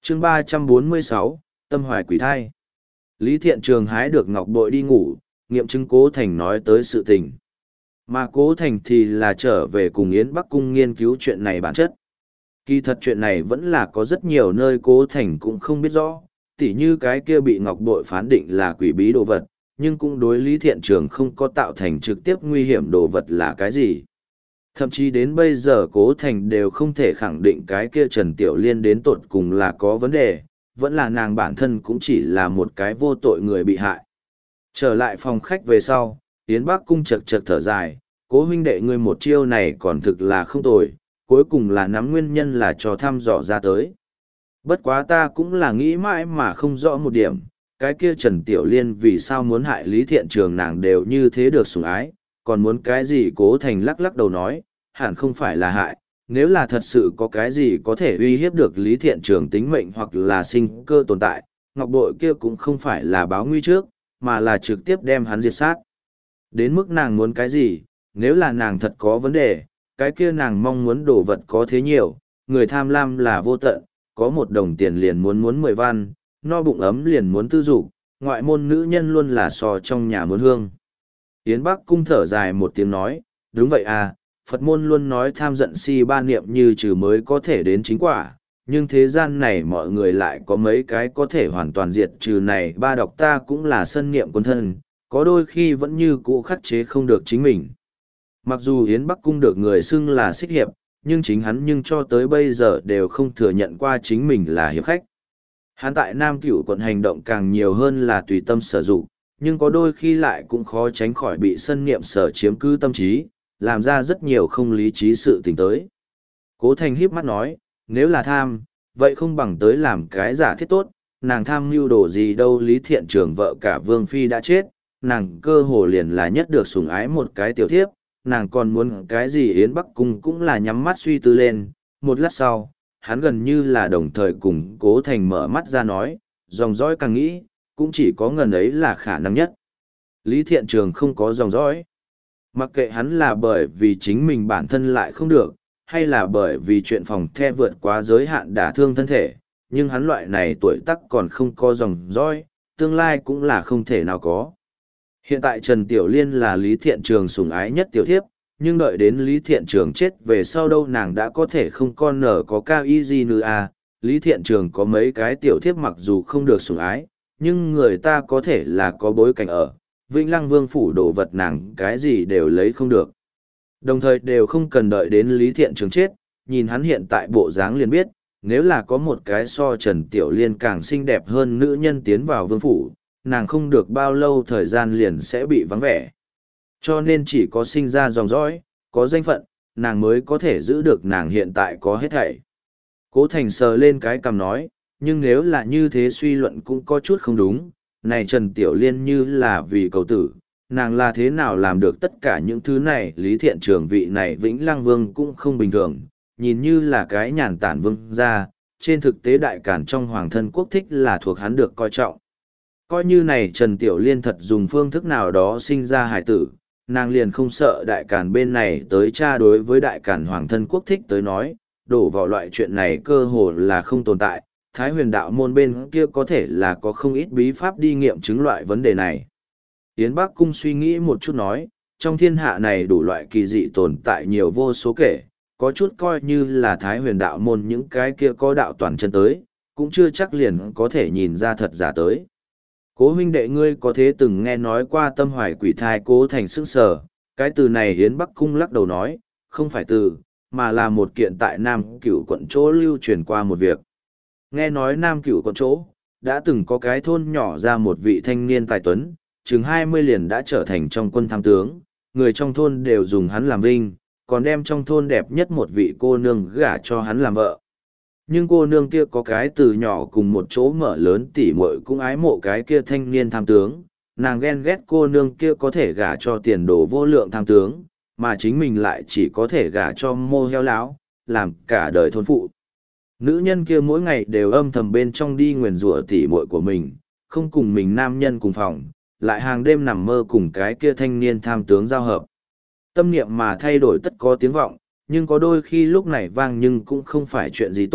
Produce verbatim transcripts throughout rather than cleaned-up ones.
chương ba trăm bốn mươi sáu, tâm hoài quỷ thai. Lý Thiện Trường hái được ngọc bội đi ngủ, nghiệm chứng Cố Thành nói tới sự tình. Mà Cố Thành thì là trở về cùng Yến Bắc Cung nghiên cứu chuyện này bản chất. Kỳ thật chuyện này vẫn là có rất nhiều nơi Cố Thành cũng không biết rõ, tỉ như cái kia bị ngọc bội phán định là quỷ bí đồ vật, nhưng cũng đối Lý Thiện Trường không có tạo thành trực tiếp nguy hiểm đồ vật là cái gì. Thậm chí đến bây giờ Cố Thành đều không thể khẳng định cái kia Trần Tiểu Liên đến tột cùng là có vấn đề, vẫn là nàng bản thân cũng chỉ là một cái vô tội người bị hại. Trở lại phòng khách về sau, Yến Bắc Cung chật chật thở dài, Cố huynh đệ ngươi một chiêu này còn thực là không tồi, cuối cùng là nắm nguyên nhân là cho thăm dò ra tới. Bất quá ta cũng là nghĩ mãi mà không rõ một điểm, cái kia Trần Tiểu Liên vì sao muốn hại Lý Thiện Trường nàng đều như thế được sủng ái, còn muốn cái gì. Cố Thành lắc lắc đầu nói, hẳn không phải là hại, nếu là thật sự có cái gì có thể uy hiếp được Lý Thiện Trường tính mệnh hoặc là sinh cơ tồn tại, ngọc bội kia cũng không phải là báo nguy trước, mà là trực tiếp đem hắn diệt sát. Đến mức nàng muốn cái gì, nếu là nàng thật có vấn đề, cái kia nàng mong muốn đồ vật có thế nhiều, người tham lam là vô tận, có một đồng tiền liền muốn muốn mười văn, no bụng ấm liền muốn tư dục, ngoại môn nữ nhân luôn là sò trong nhà muốn hương. Yến Bắc Cung thở dài một tiếng nói, đúng vậy à, Phật môn luôn nói tham giận si ba niệm như trừ mới có thể đến chính quả, nhưng thế gian này mọi người lại có mấy cái có thể hoàn toàn diệt trừ này ba độc ta cũng là sân niệm quân thân, có đôi khi vẫn như cũ khắc chế không được chính mình. Mặc dù Yến Bắc Cung được người xưng là xích hiệp, nhưng chính hắn nhưng cho tới bây giờ đều không thừa nhận qua chính mình là hiệp khách. Hắn tại Nam Cửu quận hành động càng nhiều hơn là tùy tâm sở dụng, nhưng có đôi khi lại cũng khó tránh khỏi bị sân niệm sở chiếm cứ tâm trí, làm ra rất nhiều không lý trí sự tình tới. Cố Thành híp mắt nói, nếu là tham, vậy không bằng tới làm cái giả thiết tốt, nàng tham mưu đồ gì đâu. Lý Thiện Trường vợ cả Vương Phi đã chết, nàng cơ hồ liền là nhất được sủng ái một cái tiểu thiếp, nàng còn muốn cái gì. Yến Bắc Cung cũng là nhắm mắt suy tư lên, một lát sau, hắn gần như là đồng thời cùng Cố Thành mở mắt ra nói, dòng dõi càng nghĩ, cũng chỉ có ngần ấy là khả năng nhất. Lý Thiện Trường không có dòng dõi. Mặc kệ hắn là bởi vì chính mình bản thân lại không được, hay là bởi vì chuyện phòng the vượt quá giới hạn đả thương thân thể, nhưng hắn loại này tuổi tác còn không có dòng dõi, tương lai cũng là không thể nào có. Hiện tại Trần Tiểu Liên là Lý Thiện Trường sủng ái nhất tiểu thiếp, nhưng đợi đến Lý Thiện Trường chết về sau đâu nàng đã có thể không con nở có cao y gì nữa à. Lý Thiện Trường có mấy cái tiểu thiếp mặc dù không được sủng ái, nhưng người ta có thể là có bối cảnh ở. Vĩnh Lăng Vương phủ đồ vật nàng cái gì đều lấy không được. Đồng thời đều không cần đợi đến Lý Thiện Trường chết, nhìn hắn hiện tại bộ dáng liền biết, nếu là có một cái so Trần Tiểu Liên càng xinh đẹp hơn nữ nhân tiến vào vương phủ, nàng không được bao lâu thời gian liền sẽ bị vắng vẻ. Cho nên chỉ có sinh ra dòng dõi, có danh phận, nàng mới có thể giữ được nàng hiện tại có hết thảy. Cố Thành sờ lên cái cằm nói, nhưng nếu là như thế suy luận cũng có chút không đúng, này Trần Tiểu Liên như là vì cầu tử, nàng là thế nào làm được tất cả những thứ này. Lý Thiện Trường vị này Vĩnh Lăng Vương cũng không bình thường, nhìn như là cái nhàn tản vương gia, trên thực tế đại cản trong hoàng thân quốc thích là thuộc hắn được coi trọng. Coi như này Trần Tiểu Liên thật dùng phương thức nào đó sinh ra hải tử, nàng liền không sợ đại cản bên này tới tra. Đối với đại cản hoàng thân quốc thích tới nói, đổ vào loại chuyện này cơ hồ là không tồn tại. Thái huyền đạo môn bên kia có thể là có không ít bí pháp đi nghiệm chứng loại vấn đề này. Yến Bắc Cung suy nghĩ một chút nói, trong thiên hạ này đủ loại kỳ dị tồn tại nhiều vô số kể, có chút coi như là Thái huyền đạo môn những cái kia có đạo toàn chân tới, cũng chưa chắc liền có thể nhìn ra thật giả tới. Cố huynh đệ ngươi có thế từng nghe nói qua tâm hoài quỷ thai. Cố Thành sững sờ, cái từ này Yến Bắc Cung lắc đầu nói, không phải từ, mà là một kiện tại Nam Cửu quận chỗ lưu truyền qua một việc. Nghe nói Nam Cửu quận chỗ, đã từng có cái thôn nhỏ ra một vị thanh niên tài tuấn, chừng hai mươi liền đã trở thành trong quân tham tướng, người trong thôn đều dùng hắn làm vinh, còn đem trong thôn đẹp nhất một vị cô nương gả cho hắn làm vợ. Nhưng cô nương kia có cái từ nhỏ cùng một chỗ mở lớn tỉ muội cũng ái mộ cái kia thanh niên tham tướng, nàng ghen ghét cô nương kia có thể gả cho tiền đồ vô lượng tham tướng, mà chính mình lại chỉ có thể gả cho mô heo láo, làm cả đời thôn phụ. Nữ nhân kia mỗi ngày đều âm thầm bên trong đi nguyền rủa tỉ muội của mình, không cùng mình nam nhân cùng phòng, lại hàng đêm nằm mơ cùng cái kia thanh niên tham tướng giao hợp. Tâm niệm mà thay đổi tất có tiếng vọng, nhưng có đôi khi lúc này vang nhưng cũng không phải chuyện gì tốt,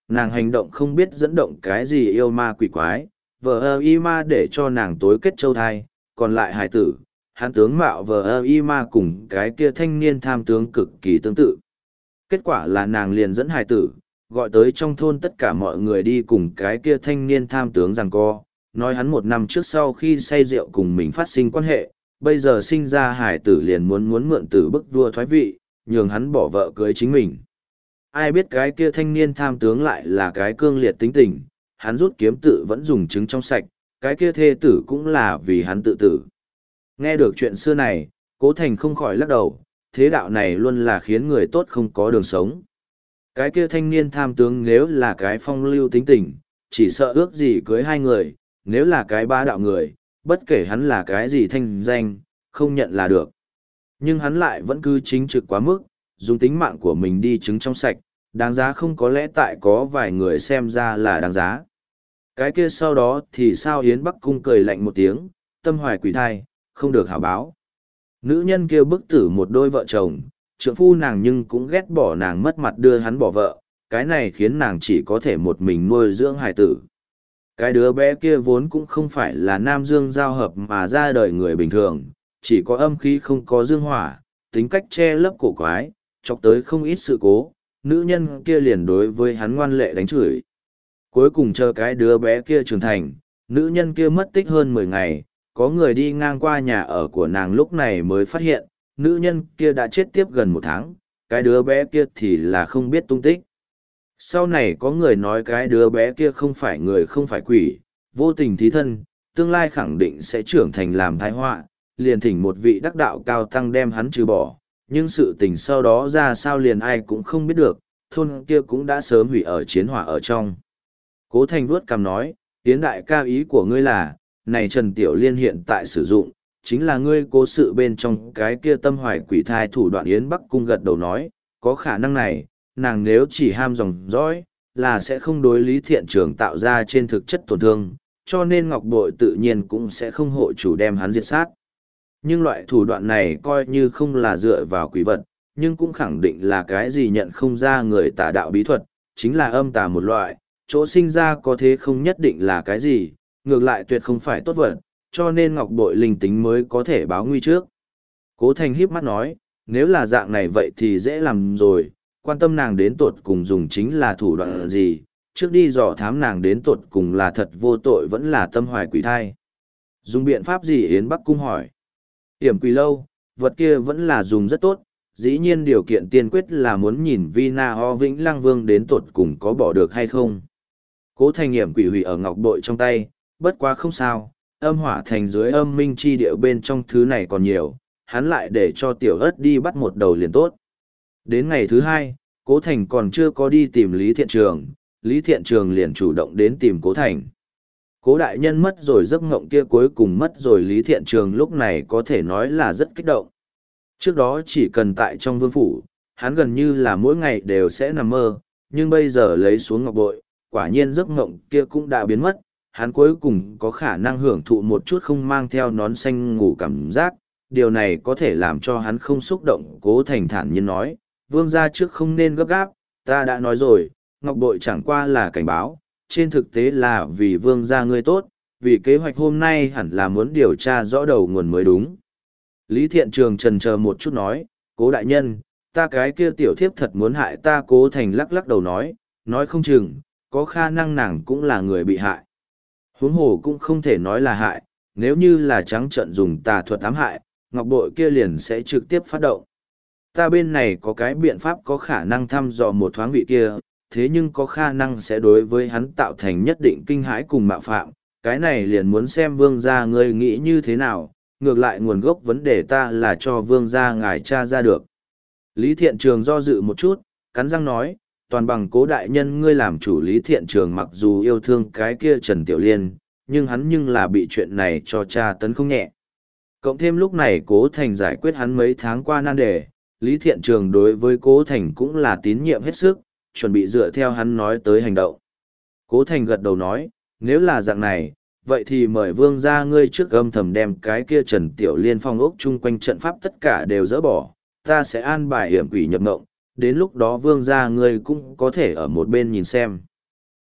nàng hành động không biết dẫn động cái gì yêu ma quỷ quái, vờ ơ y ma để cho nàng tối kết châu thai, còn lại hải tử, hắn tướng mạo vờ ơ y ma cùng cái kia thanh niên tham tướng cực kỳ tương tự. Kết quả là nàng liền dẫn hải tử, gọi tới trong thôn tất cả mọi người đi cùng cái kia thanh niên tham tướng giằng co, nói hắn một năm trước sau khi say rượu cùng mình phát sinh quan hệ, bây giờ sinh ra hải tử liền muốn muốn mượn tử bức vua thoái vị, nhường hắn bỏ vợ cưới chính mình. Ai biết cái kia thanh niên tham tướng lại là cái cương liệt tính tình, hắn rút kiếm tự vẫn dùng trứng trong sạch, cái kia thê tử cũng là vì hắn tự tử. Nghe được chuyện xưa này, Cố Thành không khỏi lắc đầu, thế đạo này luôn là khiến người tốt không có đường sống. Cái kia thanh niên tham tướng nếu là cái phong lưu tính tình, chỉ sợ ước gì cưới hai người, nếu là cái bá đạo người, bất kể hắn là cái gì thanh danh, không nhận là được. Nhưng hắn lại vẫn cứ chính trực quá mức, dùng tính mạng của mình đi trứng trong sạch, đáng giá không, có lẽ tại có vài người xem ra là đáng giá. Cái kia sau đó thì sao Yến Bắc Cung cười lạnh một tiếng, tâm hoài quỷ thai, không được hảo báo. Nữ nhân kia bức tử một đôi vợ chồng, trượng phu nàng nhưng cũng ghét bỏ nàng mất mặt đưa hắn bỏ vợ, cái này khiến nàng chỉ có thể một mình nuôi dưỡng hài tử. Cái đứa bé kia vốn cũng không phải là nam dương giao hợp mà ra đời người bình thường, chỉ có âm khí không có dương hỏa, tính cách che lấp cổ quái, chọc tới không ít sự cố, nữ nhân kia liền đối với hắn ngoan lệ đánh chửi. Cuối cùng chờ cái đứa bé kia trưởng thành, nữ nhân kia mất tích hơn mười ngày, có người đi ngang qua nhà ở của nàng lúc này mới phát hiện, nữ nhân kia đã chết tiếp gần một tháng, cái đứa bé kia thì là không biết tung tích. Sau này có người nói cái đứa bé kia không phải người không phải quỷ, vô tình thí thân, tương lai khẳng định sẽ trưởng thành làm tai họa, liền thỉnh một vị đắc đạo cao tăng đem hắn trừ bỏ, nhưng sự tình sau đó ra sao liền ai cũng không biết được, thôn kia cũng đã sớm hủy ở chiến hỏa ở trong. Cố Thành vuốt cằm nói, Yến đại ca ý của ngươi là, này Trần Tiểu Liên hiện tại sử dụng, chính là ngươi cố sự bên trong cái kia tâm hoài quỷ thai thủ đoạn. Yến Bắc Cung gật đầu nói, có khả năng này, nàng nếu chỉ ham dòng dõi, là sẽ không đối Lý Thiện Trường tạo ra trên thực chất tổn thương, cho nên Ngọc Bội tự nhiên cũng sẽ không hộ chủ đem hắn diệt sát. Nhưng loại thủ đoạn này coi như không là dựa vào quỷ vật, nhưng cũng khẳng định là cái gì nhận không ra người tà đạo bí thuật, chính là âm tà một loại, chỗ sinh ra có thế không nhất định là cái gì, ngược lại tuyệt không phải tốt vật, cho nên Ngọc Bội linh tính mới có thể báo nguy trước. Cố Thành híp mắt nói, nếu là dạng này vậy thì dễ làm rồi, quan tâm nàng đến tột cùng dùng chính là thủ đoạn gì, trước đi dò thám nàng đến tột cùng là thật vô tội vẫn là tâm hoài quỷ thai. Dùng biện pháp gì? Yến Bắc Cung hỏi. Hiểm quỷ lâu, vật kia vẫn là dùng rất tốt, dĩ nhiên điều kiện tiên quyết là muốn nhìn Vina Ho Vĩnh Lăng Vương đến tột cùng có bỏ được hay không. Cố Thành hiểm quỷ hủy ở Ngọc Bội trong tay, bất quá không sao, âm hỏa thành dưới âm minh chi điệu bên trong thứ này còn nhiều, hắn lại để cho tiểu ớt đi bắt một đầu liền tốt. Đến ngày thứ hai, Cố Thành còn chưa có đi tìm Lý Thiện Trường, Lý Thiện Trường liền chủ động đến tìm Cố Thành. Cố đại nhân mất rồi giấc ngộng kia cuối cùng mất rồi, Lý Thiện Trường lúc này có thể nói là rất kích động. Trước đó chỉ cần tại trong vương phủ, hắn gần như là mỗi ngày đều sẽ nằm mơ, nhưng bây giờ lấy xuống ngọc bội, quả nhiên giấc ngộng kia cũng đã biến mất, hắn cuối cùng có khả năng hưởng thụ một chút không mang theo nón xanh ngủ cảm giác, điều này có thể làm cho hắn không xúc động. Cố Thành thản nhiên nói, vương gia trước không nên gấp gáp, ta đã nói rồi, ngọc bội chẳng qua là cảnh báo, trên thực tế là vì vương gia ngươi tốt, vì kế hoạch hôm nay hẳn là muốn điều tra rõ đầu nguồn mới đúng. Lý Thiện Trường trần chờ một chút nói, Cố đại nhân, ta cái kia tiểu thiếp thật muốn hại ta. Cố Thành lắc lắc đầu nói, nói không chừng, có khả năng nàng cũng là người bị hại. Huống hồ cũng không thể nói là hại, nếu như là trắng trợn dùng tà thuật ám hại, ngọc bội kia liền sẽ trực tiếp phát động. Ta bên này có cái biện pháp có khả năng thăm dò một thoáng vị kia, thế nhưng có khả năng sẽ đối với hắn tạo thành nhất định kinh hãi cùng mạo phạm, cái này liền muốn xem vương gia ngươi nghĩ như thế nào, ngược lại nguồn gốc vấn đề ta là cho vương gia ngài tra ra được. Lý Thiện Trường do dự một chút, cắn răng nói, toàn bằng Cố đại nhân ngươi làm chủ. Lý Thiện Trường mặc dù yêu thương cái kia Trần Tiểu Liên, nhưng hắn nhưng là bị chuyện này cho tra tấn không nhẹ. Cộng thêm lúc này Cố Thành giải quyết hắn mấy tháng qua nan đề, Lý Thiện Trường đối với Cố Thành cũng là tín nhiệm hết sức, chuẩn bị dựa theo hắn nói tới hành động. Cố Thành gật đầu nói, nếu là dạng này, vậy thì mời vương gia ngươi trước âm thầm đem cái kia Trần Tiểu Liên phong ốc chung quanh trận pháp tất cả đều dỡ bỏ, ta sẽ an bài hiểm quỷ nhập ngộng, đến lúc đó vương gia ngươi cũng có thể ở một bên nhìn xem.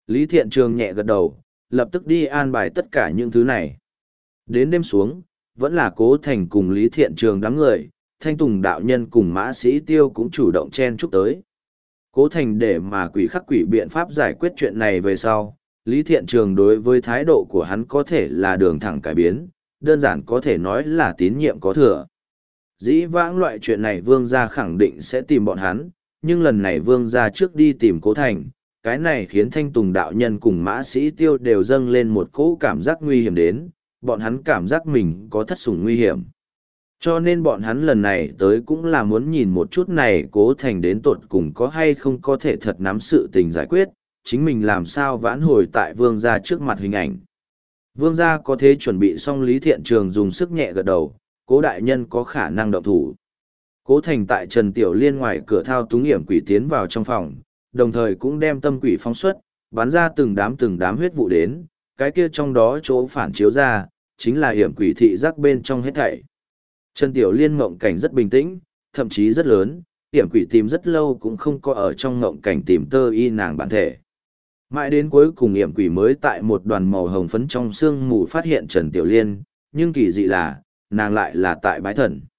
Lý Thiện Trường nhẹ gật đầu, lập tức đi an bài tất cả những thứ này. Đến đêm xuống, vẫn là Cố Thành cùng Lý Thiện Trường đám người, Thanh Tùng đạo nhân cùng Mã Sĩ Tiêu cũng chủ động chen chúc tới. Cố Thành để mà quỷ khắc quỷ biện pháp giải quyết chuyện này về sau, Lý Thiện Trường đối với thái độ của hắn có thể là đường thẳng cải biến, đơn giản có thể nói là tín nhiệm có thừa. Dĩ vãng loại chuyện này Vương gia khẳng định sẽ tìm bọn hắn, nhưng lần này Vương gia trước đi tìm Cố Thành, cái này khiến Thanh Tùng đạo nhân cùng Mã Sĩ Tiêu đều dâng lên một cỗ cảm giác nguy hiểm đến, bọn hắn cảm giác mình có thất sủng nguy hiểm. Cho nên bọn hắn lần này tới cũng là muốn nhìn một chút này Cố Thành đến tột cùng có hay không có thể thật nắm sự tình giải quyết, chính mình làm sao vãn hồi tại Vương gia trước mặt hình ảnh. Vương gia có thế chuẩn bị xong Lý Thiện Trường dùng sức nhẹ gật đầu, Cố đại nhân có khả năng động thủ. Cố Thành tại Trần Tiểu Liên ngoài cửa thao túng hiểm quỷ tiến vào trong phòng, đồng thời cũng đem tâm quỷ phóng xuất, bắn ra từng đám từng đám huyết vụ đến, cái kia trong đó chỗ phản chiếu ra, chính là hiểm quỷ thị giác bên trong hết thảy. Trần Tiểu Liên ngộng cảnh rất bình tĩnh, thậm chí rất lớn, hiểm quỷ tìm rất lâu cũng không có ở trong ngộng cảnh tìm tơ y nàng bản thể. Mãi đến cuối cùng hiểm quỷ mới tại một đoàn màu hồng phấn trong sương mù phát hiện Trần Tiểu Liên, nhưng kỳ dị là, nàng lại là tại bái thần.